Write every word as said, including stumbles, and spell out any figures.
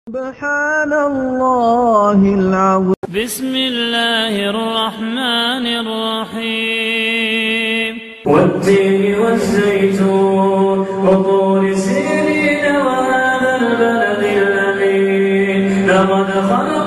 سبحان الله العظيم. بسم الله الرحمن الرحيم. والتين والزيتون وطور سينين وهذا البلد الأمين لقد خلق